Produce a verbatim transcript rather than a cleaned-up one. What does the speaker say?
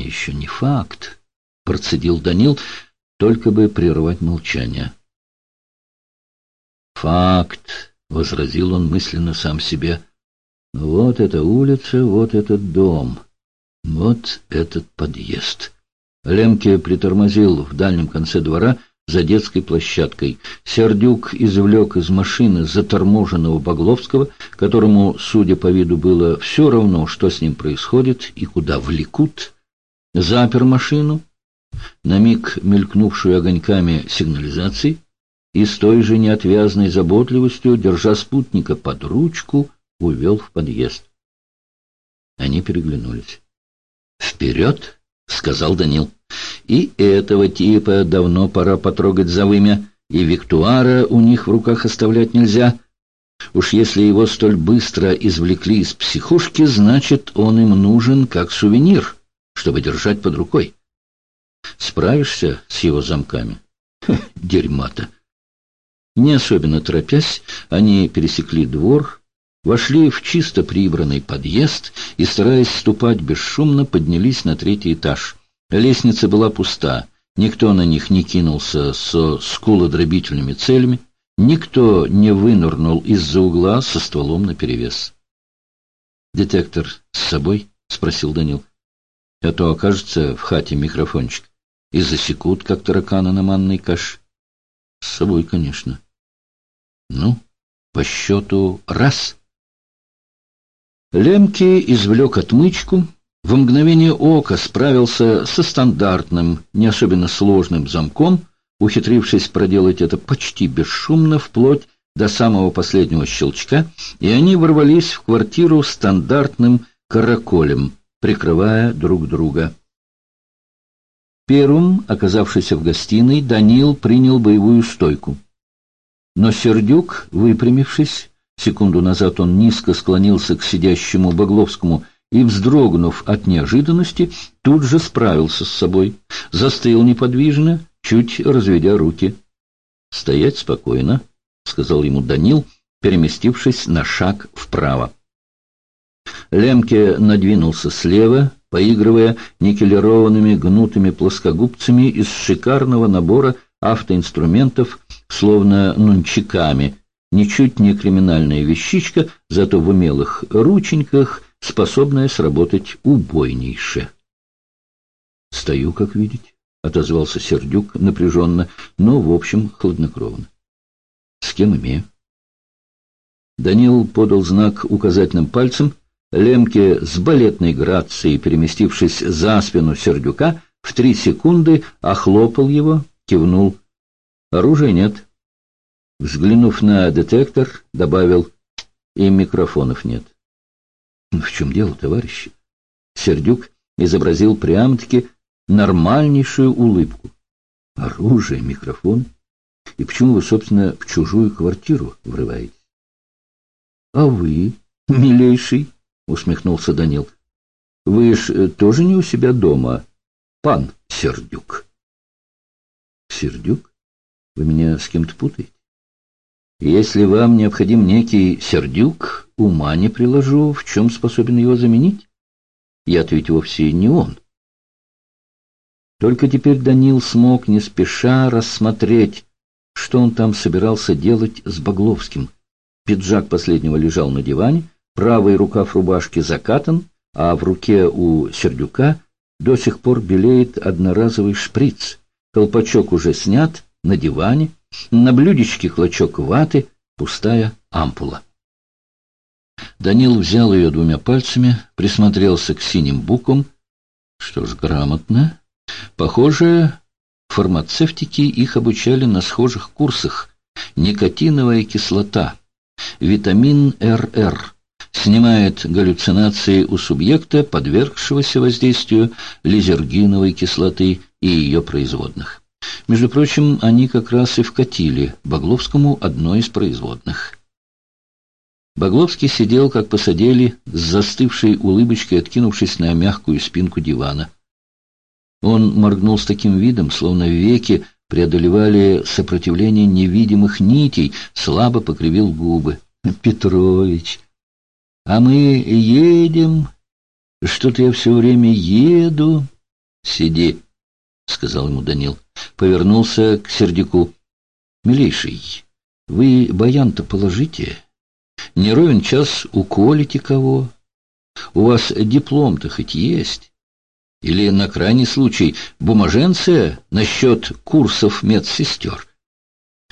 еще не факт, — процедил Данил, только бы прервать молчание. «Факт», — возразил он мысленно сам себе. «Вот эта улица, вот этот дом, вот этот подъезд». Лемке притормозил в дальнем конце двора за детской площадкой. Сердюк извлек из машины заторможенного Багловского, которому, судя по виду, было все равно, что с ним происходит и куда влекут, запер машину, на миг мелькнувшую огоньками сигнализации, и с той же неотвязной заботливостью, держа спутника под ручку, увел в подъезд. Они переглянулись. «Вперед!» — сказал Данил. «И этого типа давно пора потрогать за вымя, и Виктуара у них в руках оставлять нельзя. Уж если его столь быстро извлекли из психушки, значит, он им нужен как сувенир, чтобы держать под рукой. Справишься с его замками? Ха, дерьма-то!» Не особенно торопясь, они пересекли двор, вошли в чисто прибранный подъезд и, стараясь ступать бесшумно, поднялись на третий этаж. Лестница была пуста, никто на них не кинулся со скулодробительными целями, никто не вынырнул из-за угла со стволом наперевес. «Детектор с собой?» — спросил Данил. «А то окажется в хате микрофончик и засекут, как таракана на манной каше». «С собой, конечно». «Ну, по счету раз». Лемке извлек отмычку, в мгновение ока справился со стандартным, не особенно сложным замком, ухитрившись проделать это почти бесшумно, вплоть до самого последнего щелчка, и они ворвались в квартиру стандартным караколем, прикрывая друг друга. Первым, оказавшийся в гостиной, Данил принял боевую стойку. Но Сердюк, выпрямившись, секунду назад он низко склонился к сидящему Багловскому и, вздрогнув от неожиданности, тут же справился с собой, застыл неподвижно, чуть разведя руки. «Стоять спокойно», — сказал ему Данил, переместившись на шаг вправо. Лемке надвинулся слева, поигрывая никелированными гнутыми плоскогубцами из шикарного набора автоинструментов, словно нунчиками, ничуть не криминальная вещичка, зато в умелых рученьках способная сработать убойнейше. «Стою, как видите», — отозвался Сердюк напряженно, но, в общем, хладнокровно. «С кем имею?» Данил подал знак указательным пальцем. Лемке с балетной грацией, переместившись за спину Сердюка, в три секунды охлопал его, кивнул. «Оружия нет». Взглянув на детектор, добавил: «И микрофонов нет». «В чем дело, товарищи?» Сердюк изобразил прямо-таки нормальнейшую улыбку. «Оружие, микрофон? И почему вы, собственно, в чужую квартиру врываетесь?» «А вы, милейший?» — усмехнулся Данил. «Вы ж тоже не у себя дома, пан Сердюк». «Сердюк? Вы меня с кем-то путаете? Если вам необходим некий Сердюк, ума не приложу, в чем способен его заменить. Я-то ведь вовсе не он». Только теперь Данил смог не спеша рассмотреть, что он там собирался делать с Багловским. Пиджак последнего лежал на диване, правый рукав рубашки закатан, а в руке у Сердюка до сих пор белеет одноразовый шприц. Колпачок уже снят, на диване, на блюдечке клочок ваты, пустая ампула. Данил взял ее двумя пальцами, присмотрелся к синим буквам. Что ж, грамотно. Похоже, фармацевтики их обучали на схожих курсах. Никотиновая кислота, витамин эр эр, снимает галлюцинации у субъекта, подвергшегося воздействию лизергиновой кислоты и ее производных. Между прочим, они как раз и вкатили Багловскому одной из производных. Багловский сидел, как посадили, с застывшей улыбочкой, откинувшись на мягкую спинку дивана. Он моргнул с таким видом, словно веки преодолевали сопротивление невидимых нитей, слабо покривил губы. «Петрович, а мы едем. Что-то я все время еду». Сиди, — сказал ему Данил. Повернулся к Сердюку. Милейший, вы баян-то положите. Не ровен час уколите кого. У вас диплом-то хоть есть? Или, на крайний случай, бумаженция насчет курсов медсестер?